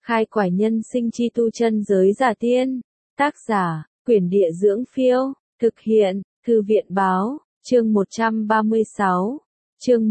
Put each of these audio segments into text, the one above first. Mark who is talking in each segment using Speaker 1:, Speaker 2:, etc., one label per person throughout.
Speaker 1: Khai quải nhân sinh chi tu chân giới giả tiên. Tác giả, Quyển Địa Dưỡng Phiêu. Thực hiện, Thư viện Báo. Chương 136. Chương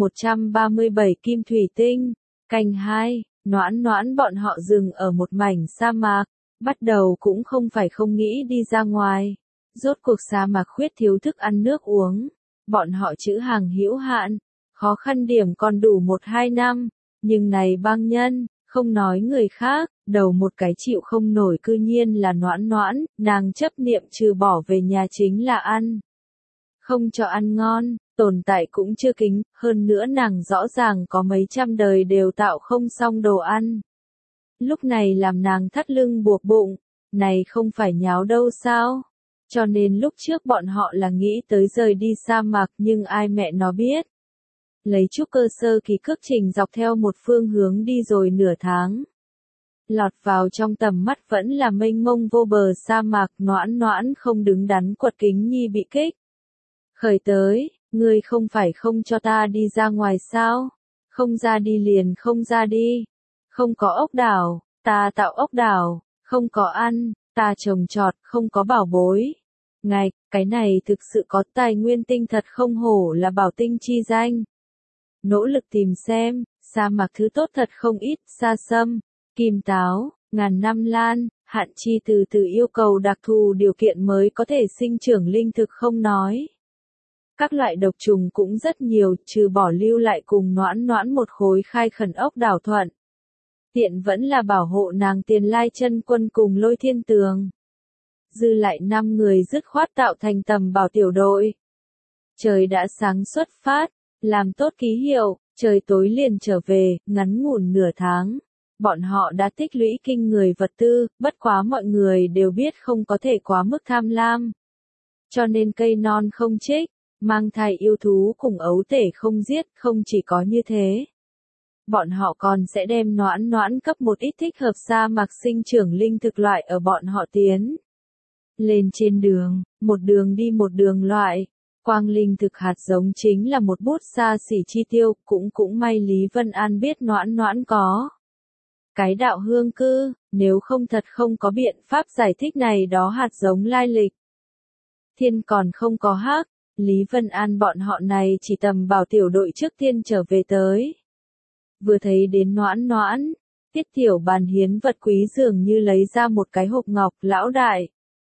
Speaker 1: 137 Kim Thủy Tinh. Canh 2. Noãn noãn bọn họ dừng ở một mảnh sa mạc. Bắt đầu cũng không phải không nghĩ đi ra ngoài. Rốt cuộc sa mạc khuyết thiếu thức ăn nước uống. Bọn họ trữ hàng hữu hạn. Khó khăn điểm còn đủ 1-2 năm. Nhưng này băng nhân, không nói người khác, đầu một cái chịu không nổi cư nhiên là noãn noãn, nàng chấp niệm trừ bỏ về nhà chính là ăn. Không cho ăn ngon, tồn tại cũng chưa kính, hơn nữa nàng rõ ràng có mấy trăm đời đều tạo không xong đồ ăn. Lúc này làm nàng thắt lưng buộc bụng, này không phải nháo đâu sao? Cho nên lúc trước bọn họ là nghĩ tới rời đi sa mạc nhưng ai mẹ nó biết. Lấy trúc cơ sơ kỳ cước trình dọc theo một phương hướng đi rồi nửa tháng. Lọt vào trong tầm mắt vẫn là mênh mông vô bờ sa mạc, noãn noãn không đứng đắn quật kính nhi bị kích. Khởi tới, ngươi không phải không cho ta đi ra ngoài sao? Không ra đi liền không ra đi. Không có ốc đảo, ta tạo ốc đảo, không có ăn, ta trồng trọt, không có bảo bối. Ngạch, cái này thực sự có tài nguyên tinh thật không hổ là bảo tinh chi danh. Nỗ lực tìm xem, sa mạc thứ tốt thật không ít, sa sâm, kim táo, ngàn năm lan, hạn chi từ từ yêu cầu đặc thù điều kiện mới có thể sinh trưởng linh thực không nói. Các loại độc trùng cũng rất nhiều, trừ bỏ lưu lại cùng noãn noãn một khối khai khẩn ốc đảo thuận. Tiện vẫn là bảo hộ nàng tiền lai chân quân cùng Lôi Thiên Tường. Dư lại 5 người dứt khoát tạo thành tầm bảo tiểu đội. Trời đã sáng xuất phát, làm tốt ký hiệu, trời tối liền trở về, ngắn ngủn nửa tháng. Bọn họ đã tích lũy kinh người vật tư, bất quá mọi người đều biết không có thể quá mức tham lam. Cho nên cây non không trích, mang thai yêu thú cùng ấu tể không giết, không chỉ có như thế. Bọn họ còn sẽ đem noãn noãn cấp một ít thích hợp sa mạc sinh trưởng linh thực loại ở bọn họ tiến. Lên trên đường, một đường đi một đường loại. Quang linh thực hạt giống chính là một bút xa xỉ chi tiêu, cũng may Lý Vân An biết noãn noãn có. Cái đạo hương cư, nếu không thật không có biện pháp giải thích này đó hạt giống lai lịch. Thiên còn không có hắc, Lý Vân An bọn họ này chỉ tầm bảo tiểu đội trước tiên trở về tới. Vừa thấy đến noãn noãn, Tiết Tiểu Bàn hiến vật quý dường như lấy ra một cái hộp ngọc, lão đại.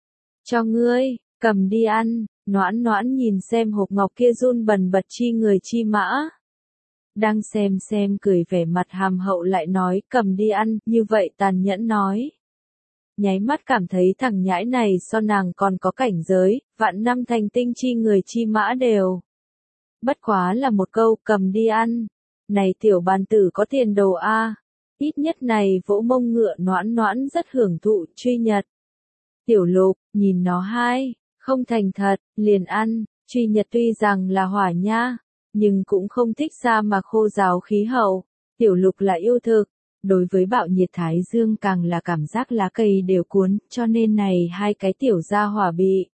Speaker 1: Cho ngươi, cầm đi ăn. Noãn noãn nhìn xem hộp ngọc kia run bần bật chi người chi mã. Đang xem cười vẻ mặt hàm hậu lại nói cầm đi ăn, như vậy tàn nhẫn nói. Nháy mắt cảm thấy thằng nhãi này so nàng còn có cảnh giới, vạn năm thành tinh chi người chi mã đều. Bất quá là một câu cầm đi ăn. Này tiểu bàn tử có tiền đồ a, ít nhất này vỗ mông ngựa noãn noãn rất hưởng thụ truy nhật. Tiểu Lục, nhìn nó hai. Không thành thật, liền ăn, truy nhật tuy rằng là hỏa nha, nhưng cũng không thích sa mạc khô ráo khí hậu. Tiểu Lục là yêu thực, đối với bạo nhiệt thái dương càng là cảm giác lá cây đều cuốn, cho nên này hai cái tiểu gia hỏa bị.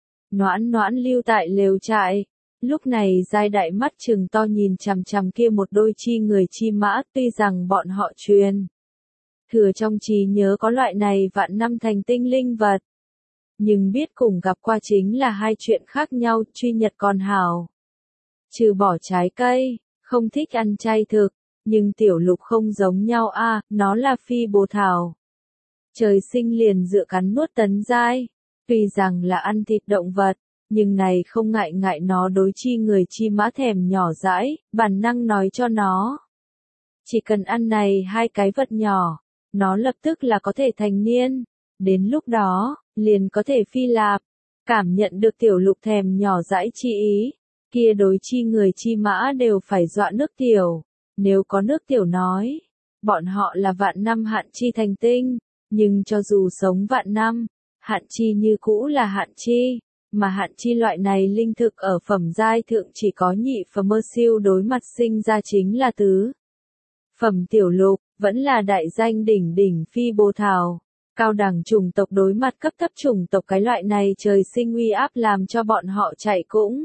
Speaker 1: Noãn noãn lưu tại lều trại, lúc này giai đại mắt trừng to nhìn chằm chằm kia một đôi chi người chi mã, tuy rằng bọn họ truyền. Thừa trong trí nhớ có loại này vạn năm thành tinh linh vật. Nhưng biết cùng gặp qua chính là hai chuyện khác nhau, truy nhật còn hảo. Trừ bỏ trái cây, không thích ăn chay thực, nhưng Tiểu Lục không giống nhau a, nó là phi bồ thảo. Trời sinh liền dựa cắn nuốt tấn giai, tuy rằng là ăn thịt động vật, nhưng này không ngại nó đối chi người chi mã thèm nhỏ dãi, bản năng nói cho nó. Chỉ cần ăn này hai cái vật nhỏ, nó lập tức là có thể thành niên, đến lúc đó liền có thể phi lạp. Cảm nhận được Tiểu Lục thèm nhỏ dãi chi ý, kia đối chi người chi mã đều phải dọa nước tiểu. Nếu có nước tiểu nói, bọn họ là vạn năm hạn chi thành tinh, nhưng cho dù sống vạn năm, hạn chi như cũ là hạn chi, mà hạn chi loại này linh thực ở phẩm giai thượng chỉ có nhị phẩm mơ siêu đối mặt sinh ra chính là tứ. Phẩm Tiểu Lục, vẫn là đại danh đỉnh phi bồ thảo. Cao đẳng chủng tộc đối mặt cấp thấp chủng tộc cái loại này trời sinh uy áp làm cho bọn họ chạy cũng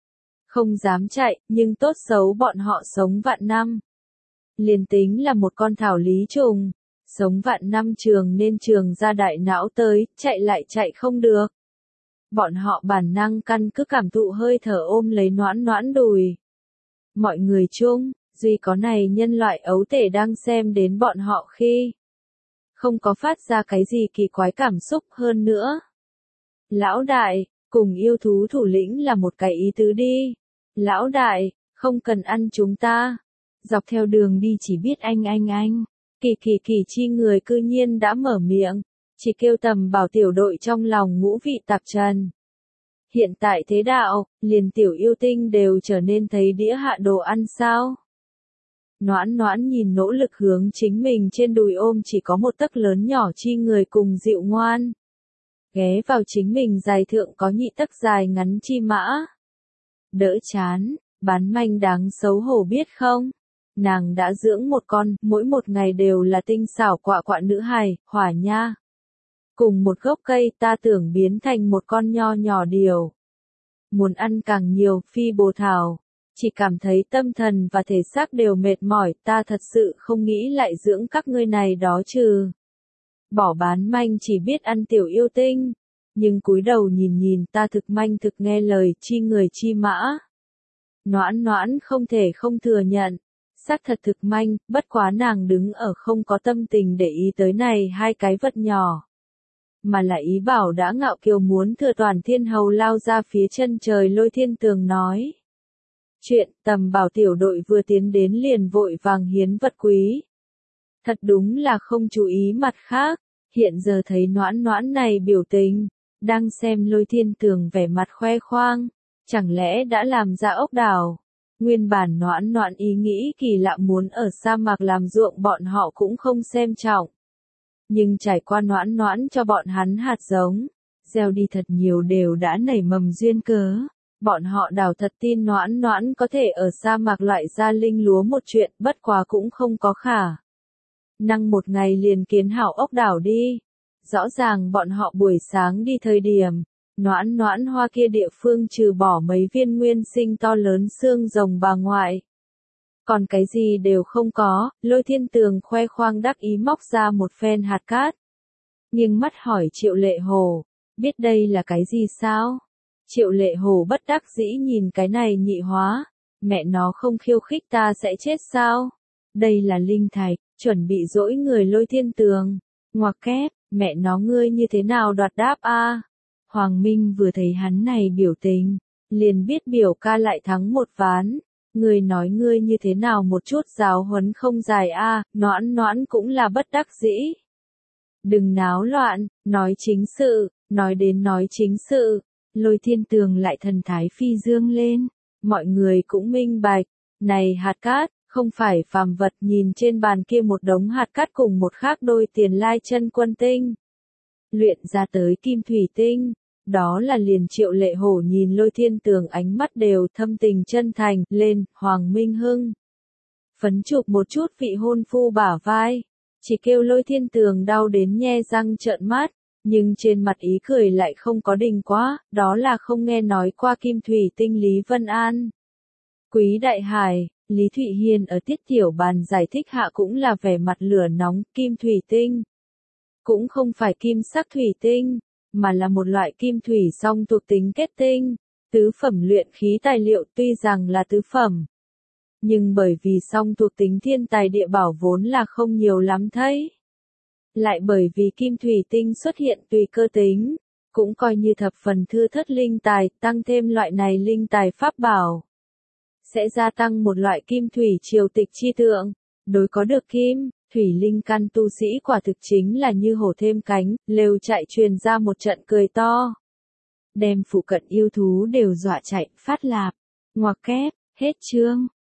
Speaker 1: không dám chạy, nhưng tốt xấu bọn họ sống vạn năm. Liền tính là một con thảo lý trùng, Sống vạn năm trường nên trường ra đại não tới, chạy lại chạy không được. Bọn họ bản năng căn cứ cảm thụ hơi thở ôm lấy Noãn Noãn đùi. Mọi người chung, duy có này nhân loại ấu tể đang xem đến bọn họ khi không có phát ra cái gì kỳ quái cảm xúc hơn nữa. Lão đại, cùng yêu thú thủ lĩnh là một cái ý tứ đi. Lão đại, không cần ăn chúng ta. Dọc theo đường đi chỉ biết anh. Kỳ chi người cư nhiên đã mở miệng, chỉ kêu Tầm Bảo tiểu đội trong lòng ngũ vị tạp trần. Hiện tại thế đạo, liền tiểu yêu tinh đều trở nên thấy đĩa hạ đồ ăn sao? Noãn Noãn nhìn nỗ lực hướng chính mình trên đùi ôm chỉ có một tấc lớn nhỏ chi người cùng dịu ngoan. Ghé vào chính mình dài thượng có nhị tấc dài ngắn chi mã. Đỡ chán, bán manh đáng xấu hổ biết không? Nàng đã dưỡng một con, mỗi một ngày đều là tinh xảo quạ quạ nữ hài, hỏa nha. Cùng một gốc cây ta tưởng biến thành một con nho nhỏ điều. Muốn ăn càng nhiều phi bồ thảo. Chỉ cảm thấy tâm thần và thể xác đều mệt mỏi, ta thật sự không nghĩ lại dưỡng các ngươi này đó trừ. Bỏ bán manh chỉ biết ăn tiểu yêu tinh. Nhưng cúi đầu nhìn ta thực manh thực nghe lời chi người chi mã. Noãn Noãn không thể không thừa nhận. Xác thật thực manh, bất quá nàng đứng ở không có tâm tình để ý tới này hai cái vật nhỏ. Mà là ý bảo đã ngạo kiều muốn thừa toàn thiên hầu lao ra phía chân trời Lôi Thiên Tường nói. Chuyện Tầm Bảo tiểu đội vừa tiến đến liền vội vàng hiến vật quý. Thật đúng là không chú ý mặt khác, hiện giờ thấy Noãn Noãn này biểu tình, đang xem Lôi Thiên Tường vẻ mặt khoe khoang, chẳng lẽ đã làm ra ốc đảo. Nguyên bản Noãn Noãn ý nghĩ kỳ lạ muốn ở sa mạc làm ruộng bọn họ cũng không xem trọng. Nhưng trải qua Noãn Noãn cho bọn hắn hạt giống, gieo đi thật nhiều đều đã nảy mầm duyên cớ. Bọn họ đào thật tin Noãn Noãn có thể ở sa mạc loại ra linh lúa một chuyện, bất quá cũng không có khả năng một ngày liền kiến hảo ốc đảo đi. Rõ ràng bọn họ buổi sáng đi thời điểm, Noãn Noãn hoa kia địa phương trừ bỏ mấy viên nguyên sinh to lớn xương rồng bà ngoại. Còn cái gì đều không có, Lôi Thiên Tường khoe khoang đắc ý móc ra một phen hạt cát. Nhưng mắt hỏi Triệu Lệ Hồ, biết đây là cái gì sao? Triệu Lệ Hồ bất đắc dĩ nhìn cái này nhị hóa, mẹ nó không khiêu khích ta sẽ chết sao? Đây là linh thạch, chuẩn bị dỗi người Lôi Thiên Tường. Ngoặc kép, mẹ nó ngươi như thế nào đoạt đáp a? Hoàng Minh vừa thấy hắn này biểu tình, liền biết biểu ca lại thắng một ván. Ngươi nói ngươi như thế nào một chút giáo huấn không dài a? Noãn Noãn cũng là bất đắc dĩ. Đừng náo loạn, nói chính sự, nói đến nói chính sự. Lôi Thiên Tường lại thần thái phi dương lên, mọi người cũng minh bạch, này hạt cát, không phải phàm vật, nhìn trên bàn kia một đống hạt cát cùng một khác đôi tiền lai chân quân tinh. Luyện ra tới kim thủy tinh, đó là liền Triệu Lệ Hổ nhìn Lôi Thiên Tường ánh mắt đều thâm tình chân thành, lên, Hoàng Minh Hưng. Phấn chụp một chút vị hôn phu bả vai, chỉ kêu Lôi Thiên Tường đau đến nhe răng trợn mắt. Nhưng trên mặt ý cười lại không có đình quá, đó là không nghe nói qua kim thủy tinh Lý Vân An. Quý Đại Hải, Lý Thụy Hiền ở tiết tiểu bàn giải thích hạ cũng là vẻ mặt lửa nóng, kim thủy tinh. Cũng không phải kim sắc thủy tinh, mà là một loại kim thủy song thuộc tính kết tinh, tứ phẩm luyện khí tài liệu tuy rằng là tứ phẩm. Nhưng bởi vì song thuộc tính thiên tài địa bảo vốn là không nhiều lắm thấy. Lại bởi vì kim thủy tinh xuất hiện tùy cơ tính, cũng coi như thập phần thưa thất linh tài, tăng thêm loại này linh tài pháp bảo. Sẽ gia tăng một loại kim thủy triều tịch chi tượng, đối có được kim, thủy linh căn tu sĩ quả thực chính là như hổ thêm cánh, lều chạy truyền ra một trận cười to. Đem phụ cận yêu thú đều dọa chạy, phát lạp, ngoặc kép, hết chương.